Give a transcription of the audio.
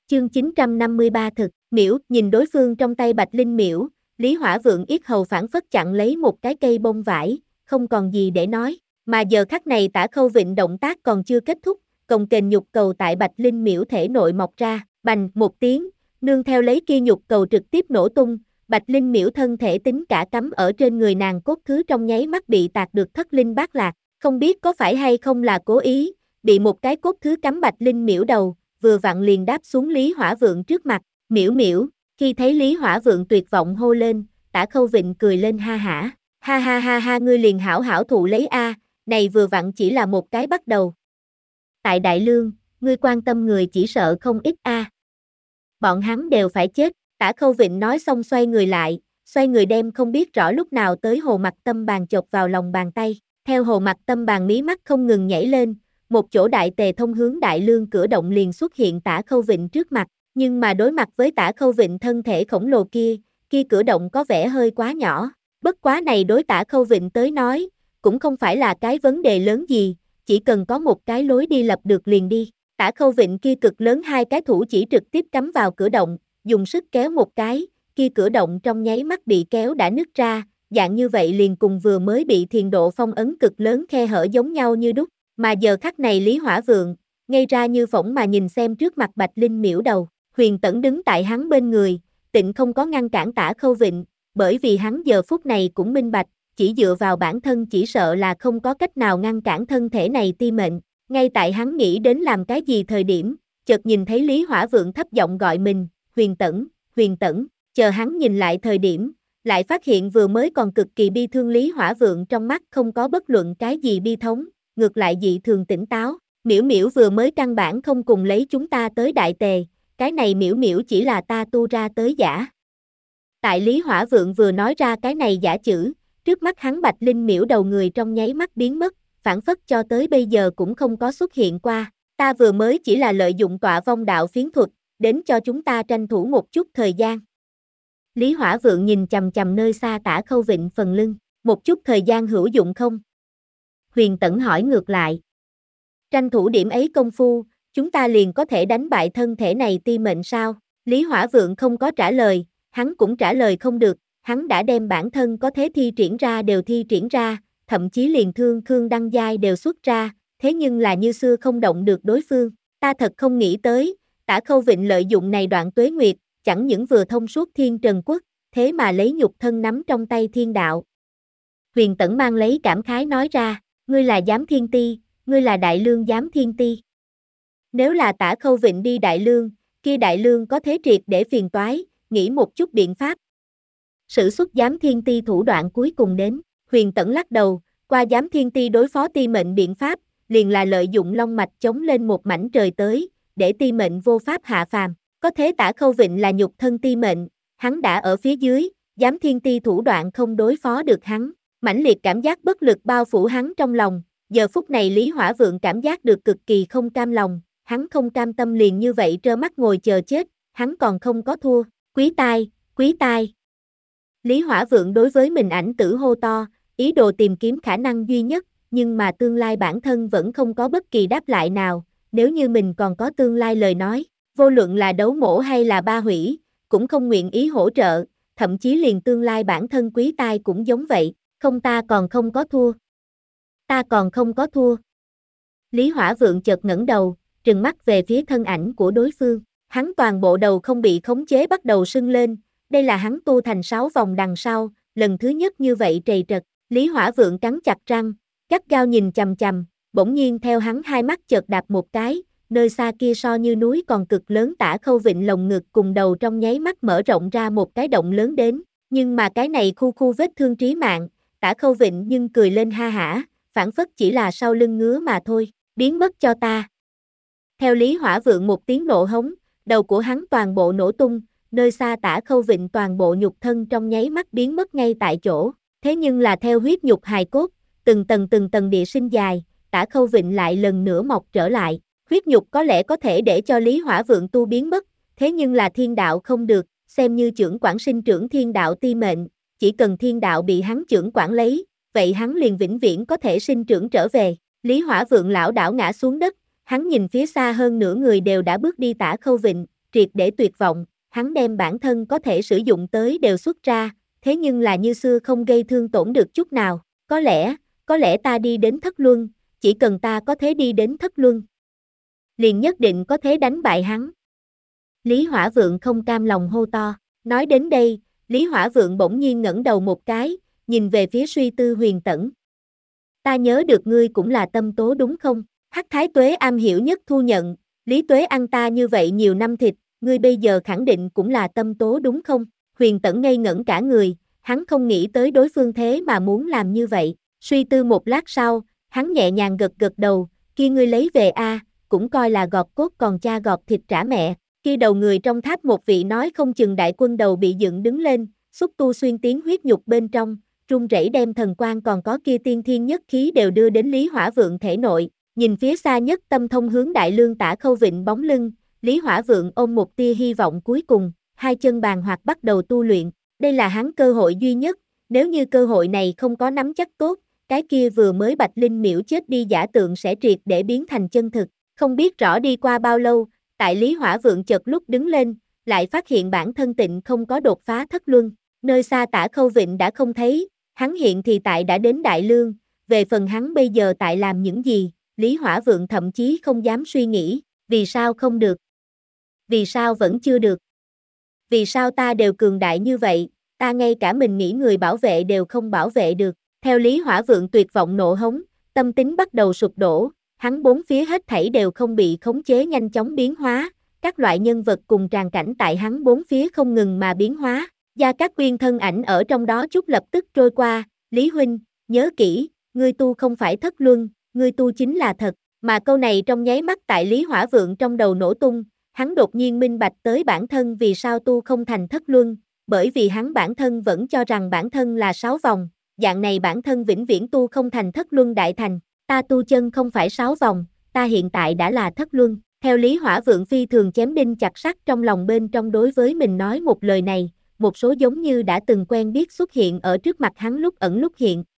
Chương 953 thực, miễu, nhìn đối phương trong tay Bạch Linh miễu, Lý Hỏa Vượng yết hầu phảng phất chặn lấy một cái cây bông vải, không còn gì để nói, mà giờ khắc này Tả Khâu Vịnh động tác còn chưa kết thúc, cồng kềnh nhục cầu tại Bạch Linh miễu thể nội mọc ra, bành một tiếng, nương theo lấy kia nhục cầu trực tiếp nổ tung, Bạch Linh miễu thân thể tính cả cắm ở trên người nàng cốt thứ trong nháy mắt bị tạc được thất linh bát lạc, không biết có phải hay không là cố ý, bị một cái cốt thứ cắm Bạch Linh miễu đầu, vừa vặn liền đáp xuống Lý Hỏa Vượng trước mặt, miễu miễu, khi thấy Lý Hỏa Vượng tuyệt vọng hô lên, Tả Khâu Vịnh cười lên ha hả, ha ngươi liền hảo hảo thụ lấy a, này vừa vặn chỉ là một cái bắt đầu. Tại Đại Lương, ngươi quan tâm người chỉ sợ không ít a. Bọn hắn đều phải chết, Tả Khâu Vịnh nói xong xoay người lại, xoay người đem không biết rõ lúc nào tới Hồ Mặc Tâm Bàn chộp vào lòng bàn tay, theo Hồ Mặc Tâm Bàn mí mắt không ngừng nhảy lên, một chỗ đại tề thông hướng Đại Lương cửa động liền xuất hiện Tả Khâu Vịnh trước mặt, nhưng mà đối mặt với Tả Khâu Vịnh thân thể khổng lồ kia cửa động có vẻ hơi quá nhỏ, bất quá này đối Tả Khâu Vịnh tới nói, cũng không phải là cái vấn đề lớn gì, chỉ cần có một cái lối đi lập được liền đi. Tả Khâu Vịnh kia cực lớn hai cái thủ chỉ trực tiếp cắm vào cửa động, dùng sức kéo một cái, kia cửa động trong nháy mắt bị kéo đã nứt ra, dạng như vậy liền cùng vừa mới bị thiền độ phong ấn cực lớn khe hở giống nhau như đúc, mà giờ khắc này Lý Hỏa Vượng, ngây ra như phỗng mà nhìn xem trước mặt Bạch Linh miễu đầu, Huyền Tẩn đứng tại hắn bên người, tịnh không có ngăn cản Tả Khâu Vịnh, bởi vì hắn giờ phút này cũng minh bạch, chỉ dựa vào bản thân chỉ sợ là không có cách nào ngăn cản thân thể này ti mệnh. Ngay tại hắn nghĩ đến làm cái gì thời điểm, chợt nhìn thấy Lý Hỏa Vượng thấp giọng gọi mình, Huyền Tẩn, chờ hắn nhìn lại thời điểm, lại phát hiện vừa mới còn cực kỳ bi thương Lý Hỏa Vượng trong mắt không có bất luận cái gì bi thống, ngược lại dị thường tỉnh táo, miễu miễu vừa mới căn bản không cùng lấy chúng ta tới đại tề, cái này miễu miễu chỉ là ta tu ra tới giả. Tại Lý Hỏa Vượng vừa nói ra cái này giả chữ, trước mắt hắn Bạch Linh miễu đầu người trong nháy mắt biến mất, phản phất cho tới bây giờ cũng không có xuất hiện qua, ta vừa mới chỉ là lợi dụng tọa vong đạo phiến thuật, đến cho chúng ta tranh thủ một chút thời gian. Lý Hỏa Vượng nhìn chằm chằm nơi xa Tả Khâu Vịnh phần lưng, một chút thời gian hữu dụng không? Huyền Tẩn hỏi ngược lại. Tranh thủ điểm ấy công phu, chúng ta liền có thể đánh bại thân thể này ti mệnh sao? Lý Hỏa Vượng không có trả lời, hắn cũng trả lời không được, hắn đã đem bản thân có thế thi triển ra đều thi triển ra, thậm chí liền thương Khương Đăng Giai đều xuất ra, thế nhưng là như xưa không động được đối phương, ta thật không nghĩ tới, Tả Khâu Vịnh lợi dụng này đoạn tuế nguyệt, chẳng những vừa thông suốt thiên trần quốc, thế mà lấy nhục thân nắm trong tay thiên đạo. Huyền Tẩn mang lấy cảm khái nói ra, ngươi là giám thiên ti, ngươi là Đại Lương giám thiên ti. Nếu là Tả Khâu Vịnh đi Đại Lương, kia Đại Lương có thế triệt để phiền toái, nghĩ một chút biện pháp. Sử xuất giám thiên ti thủ đoạn cuối cùng đến, Huyền Tẩn lắc đầu, qua giám thiên ti đối phó ti mệnh biện pháp, liền là lợi dụng long mạch chống lên một mảnh trời tới, để ti mệnh vô pháp hạ phàm. Có thế Tả Khâu Vịnh là nhục thân ti mệnh, hắn đã ở phía dưới, giám thiên ti thủ đoạn không đối phó được hắn, mãnh liệt cảm giác bất lực bao phủ hắn trong lòng, giờ phút này Lý Hỏa Vượng cảm giác được cực kỳ không cam lòng, hắn không cam tâm liền như vậy trơ mắt ngồi chờ chết, hắn còn không có thua, quý tai. Lý Hỏa Vượng đối với mình ảnh tử hô to, ý đồ tìm kiếm khả năng duy nhất, nhưng mà tương lai bản thân vẫn không có bất kỳ đáp lại nào, nếu như mình còn có tương lai lời nói, vô luận là đấu mổ hay là ba hủy, cũng không nguyện ý hỗ trợ, thậm chí liền tương lai bản thân quý tai cũng giống vậy, không ta còn không có thua. Ta còn không có thua. Lý Hỏa Vượng chợt ngẩng đầu, trừng mắt về phía thân ảnh của đối phương, hắn toàn bộ đầu không bị khống chế bắt đầu sưng lên, đây là hắn tu thành 6 vòng đằng sau, lần thứ nhất như vậy trầy trật, Lý Hỏa Vượng cắn chặt răng, gắt gao nhìn chằm chằm, bỗng nhiên theo hắn hai mắt chợt đạp một cái, nơi xa kia so như núi còn cực lớn Tả Khâu Vịnh lồng ngực cùng đầu trong nháy mắt mở rộng ra một cái động lớn đến, nhưng mà cái này khu vết thương trí mạng, Tả Khâu Vịnh nhưng cười lên ha hả, phản phất chỉ là sau lưng ngứa mà thôi, biến mất cho ta. Theo Lý Hỏa Vượng một tiếng nộ hống, đầu của hắn toàn bộ nổ tung, nơi xa Tả Khâu Vịnh toàn bộ nhục thân trong nháy mắt biến mất ngay tại chỗ, thế nhưng là theo huyết nhục hài cốt, từng tầng địa sinh dài, Tả Khâu Vịnh lại lần nữa mọc trở lại, huyết nhục có lẽ có thể để cho Lý Hỏa Vượng tu biến mất, thế nhưng là thiên đạo không được, xem như trưởng quản sinh trưởng thiên đạo ti mệnh, chỉ cần thiên đạo bị hắn trưởng quản lấy, vậy hắn liền vĩnh viễn có thể sinh trưởng trở về. Lý Hỏa Vượng lảo đảo ngã xuống đất, hắn nhìn phía xa hơn nửa người đều đã bước đi Tả Khâu Vịnh, triệt để tuyệt vọng, hắn đem bản thân có thể sử dụng tới đều xuất ra, thế nhưng là như xưa không gây thương tổn được chút nào, có lẽ ta đi đến thất luân, chỉ cần ta có thể đi đến thất luân, liền nhất định có thể đánh bại hắn. Lý Hỏa Vượng không cam lòng hô to, nói đến đây, Lý Hỏa Vượng bỗng nhiên ngẩng đầu một cái, nhìn về phía Suy Tư Huyền Tẫn. Ta nhớ được ngươi cũng là Tâm Tố đúng không? Hắc Thái Tuế am hiểu nhất thu nhận, Lý Tuế ăn ta như vậy nhiều năm thịt, ngươi bây giờ khẳng định cũng là Tâm Tố đúng không? Huyền Tẫn ngây ngẩn cả người, hắn không nghĩ tới đối phương thế mà muốn làm như vậy, suy tư một lát sau, hắn nhẹ nhàng gật gật đầu, kia ngươi lấy về a, cũng coi là gọt cốt còn cha gọt thịt trả mẹ. Kia đầu người trong tháp một vị nói không chừng đại quân đầu bị dựng đứng lên, xúc tu xuyên tiến huyết nhục bên trong, run rẩy đem thần quang còn có kia tiên thiên nhất khí đều đưa đến Lý Hỏa Vượng thể nội, nhìn phía xa nhất tâm thông hướng đại lương Tả Khâu Vịnh bóng lưng, Lý Hỏa Vượng ôm một tia hy vọng cuối cùng, hai chân bàn hoạt bắt đầu tu luyện, đây là hắn cơ hội duy nhất, nếu như cơ hội này không có nắm chắc tốt, cái kia vừa mới Bạch Linh miễu chết đi giả tượng sẽ triệt để biến thành chân thực, không biết rõ đi qua bao lâu, tại Lý Hỏa Vượng chợt lúc đứng lên, lại phát hiện bản thân tịnh không có đột phá thất luân, nơi xa Tả Khâu Vịnh đã không thấy, hắn hiện thì tại đã đến Đại Lương, về phần hắn bây giờ tại làm những gì, Lý Hỏa Vượng thậm chí không dám suy nghĩ, vì sao không được? Vì sao vẫn chưa được? Vì sao ta đều cường đại như vậy, ta ngay cả mình nghĩ người bảo vệ đều không bảo vệ được, theo Lý Hỏa Vượng tuyệt vọng nộ hống, tâm tính bắt đầu sụp đổ, hắn bốn phía hết thảy đều không bị khống chế nhanh chóng biến hóa, các loại nhân vật cùng tràng cảnh tại hắn bốn phía không ngừng mà biến hóa, Gia Cát Quyên thân ảnh ở trong đó chút lập tức trôi qua, Lý Huynh, nhớ kỹ, ngươi tu không phải thất luân, ngươi tu chính là thật, mà câu này trong nháy mắt tại Lý Hỏa Vượng trong đầu nổ tung, hắn đột nhiên minh bạch tới bản thân vì sao tu không thành thất luân, bởi vì hắn bản thân vẫn cho rằng bản thân là 6 vòng, dạng này bản thân vĩnh viễn tu không thành thất luân đại thành, ta tu chân không phải 6 vòng, ta hiện tại đã là thất luân, theo Lý Hỏa Vượng phi thường chém đinh chặt sắt trong lòng bên trong đối với mình nói một lời này, một số giống như đã từng quen biết xuất hiện ở trước mặt hắn lúc ẩn lúc hiện,